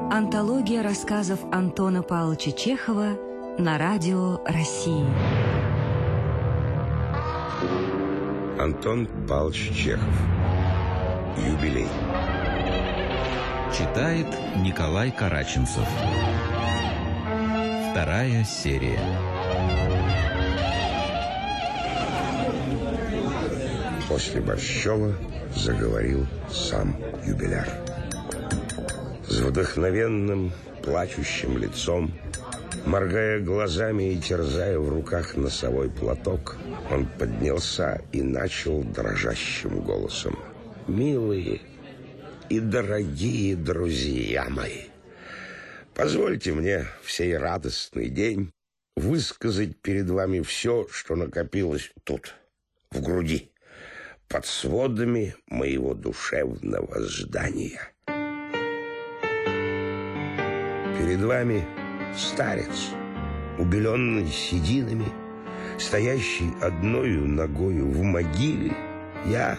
Антология рассказов Антона Павловича Чехова на радио России. Антон Павлович Чехов. Юбилей. Читает Николай Караченцев. Вторая серия. После Борщева заговорил сам юбиляр. С вдохновенным, плачущим лицом, моргая глазами и терзая в руках носовой платок, он поднялся и начал дрожащим голосом: «Милые и дорогие друзья мои, позвольте мне в сей радостный день высказать перед вами все, что накопилось тут, в груди, под сводами моего душевного здания. Перед вами старец, убеленный сединами, стоящий одною ногою в могиле. Я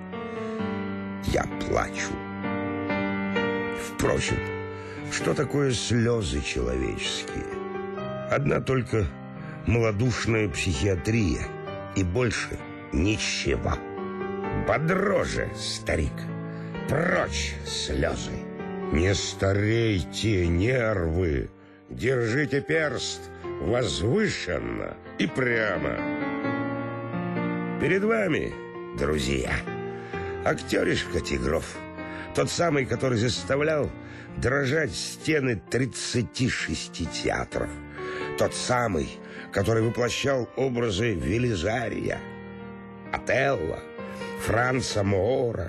плачу. Впрочем, что такое слезы человеческие? Одна только малодушная психиатрия, и больше ничего. Подроже, старик, прочь слезы. Не старейте нервы, держите перст возвышенно и прямо. Перед вами, друзья, актеришка Тигров, тот самый, который заставлял дрожать стены 36 театров, тот самый, который воплощал образы Велизария, Отелло, Франца Моора.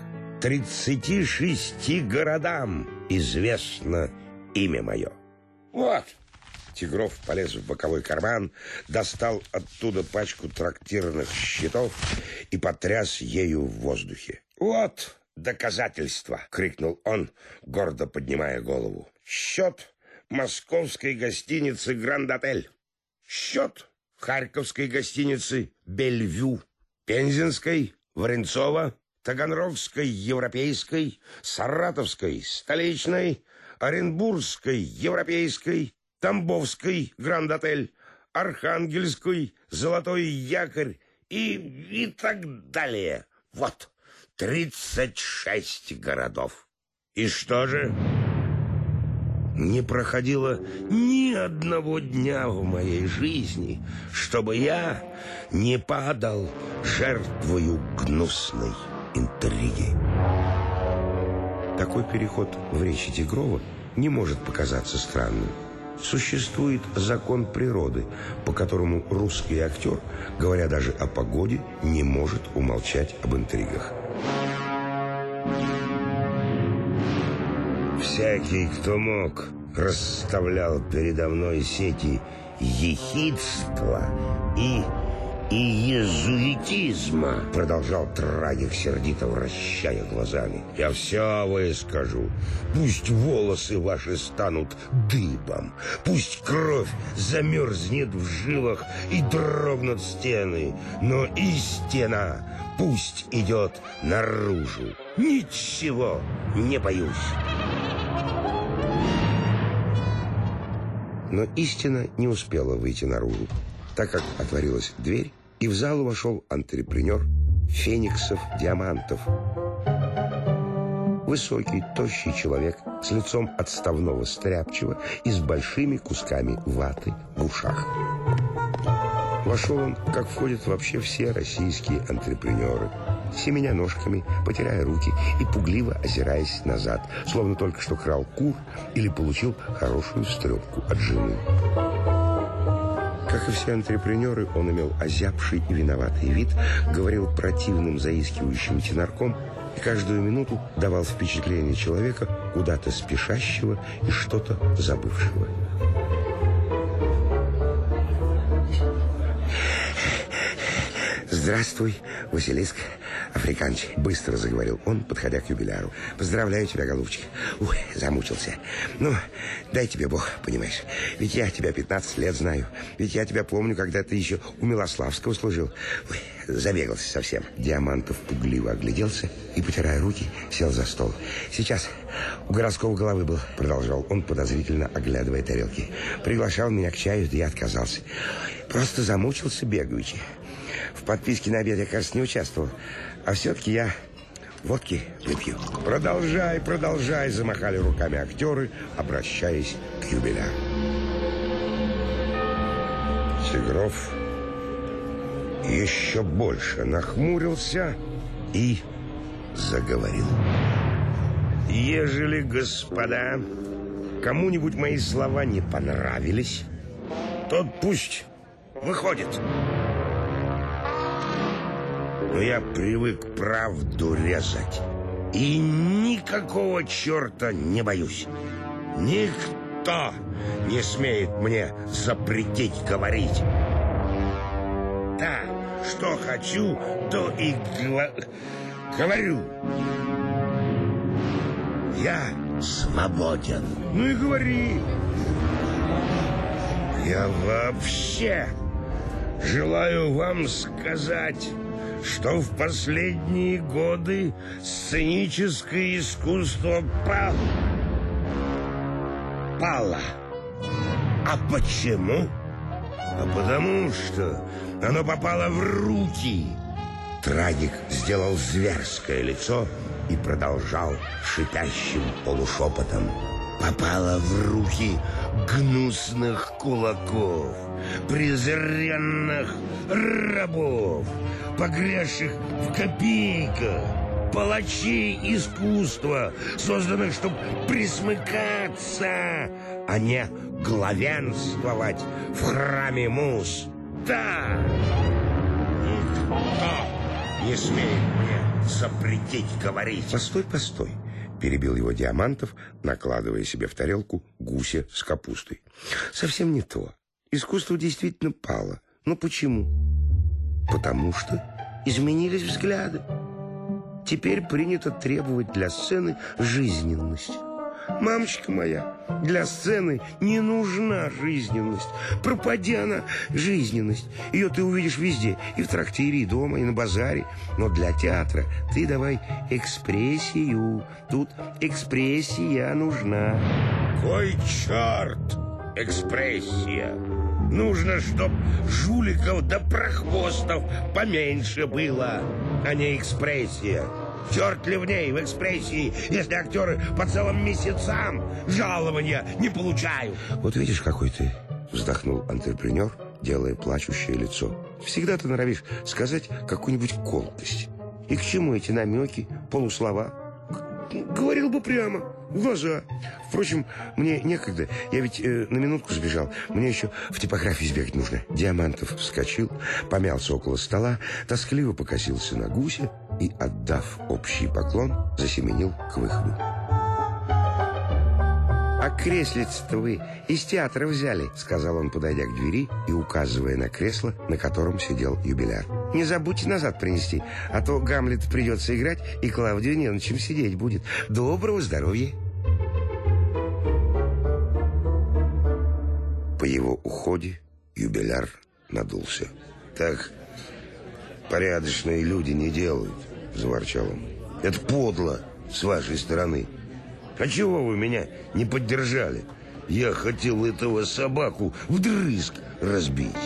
36 городам известно имя мое. Вот. Тигров полез в боковой карман, достал оттуда пачку трактирных счетов и потряс ею в воздухе. Вот доказательство, крикнул он, гордо поднимая голову. Счет московской гостиницы Гранд-Отель, счет харьковской гостиницы Бельвю, пензенской Воронцова, Таганрогской Европейской, Саратовской Столичной, Оренбургской Европейской, Тамбовской Гранд-Отель, Архангельской Золотой Якорь и так далее. Вот 36 городов. И что же? Не проходило ни одного дня в моей жизни, чтобы я не падал жертвою гнусной интриги. Такой переход в речи Тигрова не может показаться странным. Существует закон природы, по которому русский актер, говоря даже о погоде, не может умолчать об интригах. Всякий, кто мог, расставлял передо мной сети ехидства и иезуитизма, продолжал трагик, сердито вращая глазами. Я все выскажу. Пусть волосы ваши станут дыбом, пусть кровь замерзнет в жилах и дрогнут стены, но истина пусть идет наружу. Ничего не боюсь. Но истина не успела выйти наружу, так как отворилась дверь, и в залу вошел антрепренер Фениксов Диамантов. Высокий, тощий человек с лицом отставного стряпчего и с большими кусками ваты в ушах. Вошел он, как входят вообще все российские антрепренеры, семеня ножками, потирая руки и пугливо озираясь назад, словно только что крал кур или получил хорошую стрепку от жены. Как и все антрепренеры, он имел озябший и виноватый вид, говорил противным заискивающим тенорком и каждую минуту давал впечатление человека, куда-то спешащего и что-то забывшего. «Здравствуй, Василиск. Африканчик, быстро заговорил он, подходя к юбиляру. Поздравляю тебя, голубчик. Ой, замучился. Ну, дай тебе Бог, понимаешь. Ведь я тебя 15 лет знаю. Ведь я тебя помню, когда ты еще у Милославского служил. Ой, забегался совсем. Диамантов пугливо огляделся и, потирая руки, сел за стол. Сейчас у городского головы был, продолжал он, подозрительно оглядывая тарелки. Приглашал меня к чаю, да я отказался. Просто замучился бегаючи. В подписке на обед я, кажется, не участвовал. А все-таки я водки выпью. Продолжай, продолжай, замахали руками актеры, обращаясь к юбиляру. Тигров еще больше нахмурился и заговорил. Ежели, господа, кому-нибудь мои слова не понравились, тот пусть выходит. Но я привык правду резать. И никакого черта не боюсь. Никто не смеет мне запретить говорить. Да, что хочу, то и говорю. Я свободен. Ну и говори. Я вообще желаю вам сказать, что в последние годы сценическое искусство пало. А почему? А потому что оно попало в руки. Трагик сделал зверское лицо и продолжал шипящим полушепотом. Попало в руки гнусных кулаков, презренных рабов, погрязших в копейках, палачей искусства, созданных, чтобы присмыкаться, а не главенствовать в храме муз. Да! Никто не смеет мне запретить говорить. Постой, постой. Перебил его Диамантов, накладывая себе в тарелку гуся с капустой. Совсем не то. Искусство действительно пало. Но почему? Потому что изменились взгляды. Теперь принято требовать для сцены жизненность. Мамочка моя, для сцены не нужна жизненность. Пропади она, жизненность. Ее ты увидишь везде. И в трактире, и дома, и на базаре. Но для театра ты давай экспрессию. Тут экспрессия нужна. Кой черт экспрессия? Нужно, чтоб жуликов да прохвостов поменьше было, а не экспрессия. Черт ли в ней, в экспрессии, если актеры по целым месяцам жалования не получают? Вот видишь, какой ты, вздохнул антрепренер, делая плачущее лицо. Всегда ты норовишь сказать какую-нибудь колкость. И к чему эти намеки, полуслова? Говорил бы прямо, в глаза. Впрочем, мне некогда. Я ведь на минутку сбежал. Мне еще в типографию сбегать нужно. Диамантов вскочил, помялся около стола, тоскливо покосился на гуся и, отдав общий поклон, засеменил к выходу. «А креслице-то вы из театра взяли», — сказал он, подойдя к двери и указывая на кресло, на котором сидел юбиляр. «Не забудьте назад принести, а то Гамлет придется играть, и Клавдию не на чем сидеть будет. Доброго здоровья!» По его уходе юбиляр надулся. «Так порядочные люди не делают», — заворчал он. «Это подло с вашей стороны. А чего вы меня не поддержали? Я хотел этого собаку вдрызг разбить».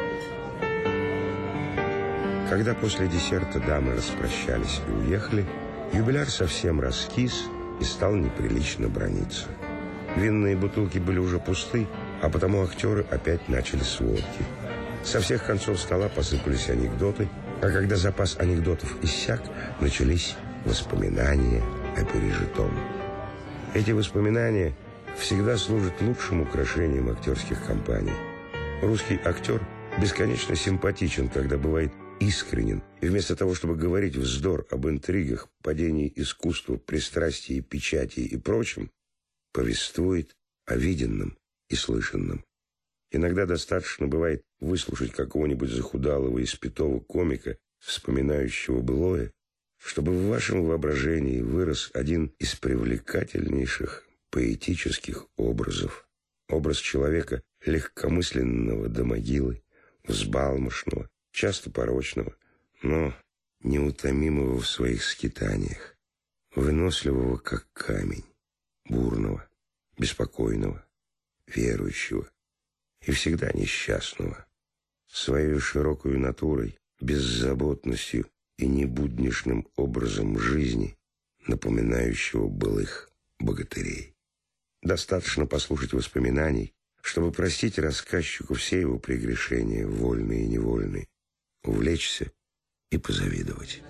Когда после десерта дамы распрощались и уехали, юбиляр совсем раскис и стал неприлично браниться. Винные бутылки были уже пусты, а потому актеры опять начали с водки. Со всех концов стола посыпались анекдоты, а когда запас анекдотов иссяк, начались воспоминания о пережитом. Эти воспоминания всегда служат лучшим украшением актерских компаний. Русский актер бесконечно симпатичен, когда бывает искренен, и вместо того, чтобы говорить вздор об интригах, падении искусства, пристрастии, печати и прочем, повествует о виденном и слышанном. Иногда достаточно бывает выслушать какого-нибудь захудалого и испятого комика, вспоминающего былое, чтобы в вашем воображении вырос один из привлекательнейших поэтических образов. Образ человека легкомысленного до могилы, взбалмошного, часто порочного, но неутомимого в своих скитаниях, выносливого как камень, бурного, беспокойного, верующего и всегда несчастного, своей широкой натурой, беззаботностью и небудничным образом жизни, напоминающего былых богатырей. Достаточно послушать воспоминаний, чтобы простить рассказчику все его прегрешения, вольные и невольные, увлечься и позавидовать.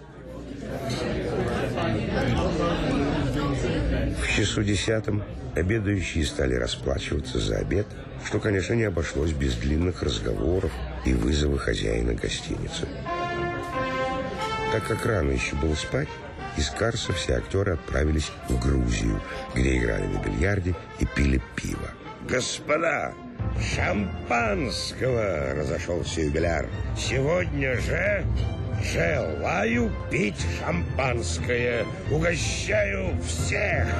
В часу 10 обедающие стали расплачиваться за обед, что, конечно, не обошлось без длинных разговоров и вызова хозяина гостиницы. Так как рано еще было спать, из Карса все актеры отправились в Грузию, где играли на бильярде и пили пиво. «Господа, шампанского!» — разошелся юбиляр. «Сегодня же желаю пить шампанское. Угощаю всех!»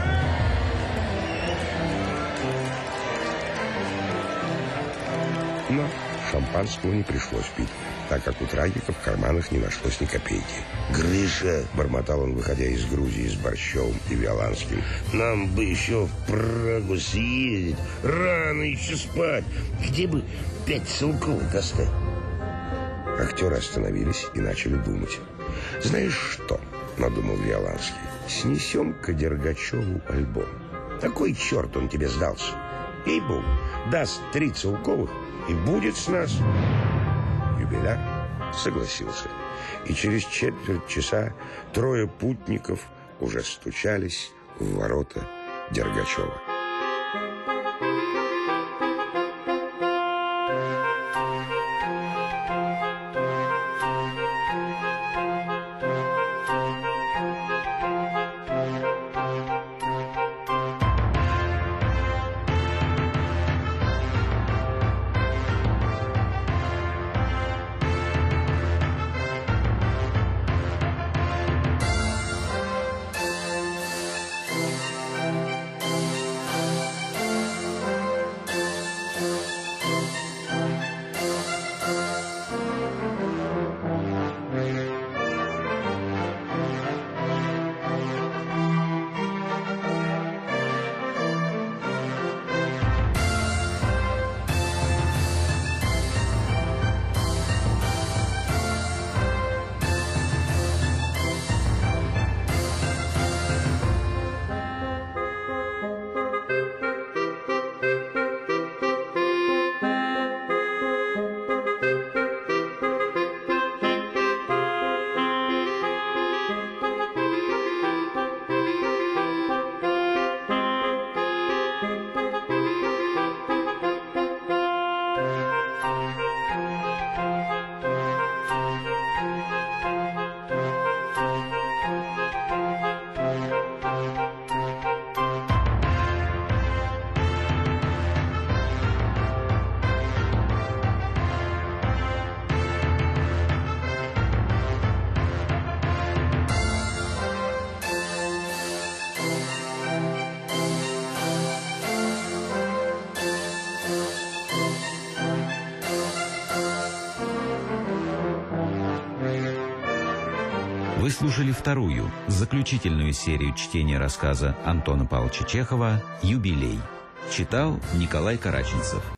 Но шампанского не пришлось пить, так как у трагиков в карманах не нашлось ни копейки. «Гриша!» — бормотал он, выходя из Грузии с Борщевым и Виоланским. «Нам бы еще в Прагу съездить. Рано еще спать. Где бы 5 сылков достать?» Актеры остановились и начали думать. «Знаешь что?» — надумал Виоланский. «Снесем-ка Дергачеву альбом. Такой черт он тебе сдался. Ей-богу, даст 3 целковых и будет с нас». Юбиляр согласился, и через четверть часа 3 путников уже стучались в ворота Дергачева. Вы слушали вторую, заключительную серию чтения рассказа Антона Павловича Чехова «Юбилей». Читал Николай Караченцов.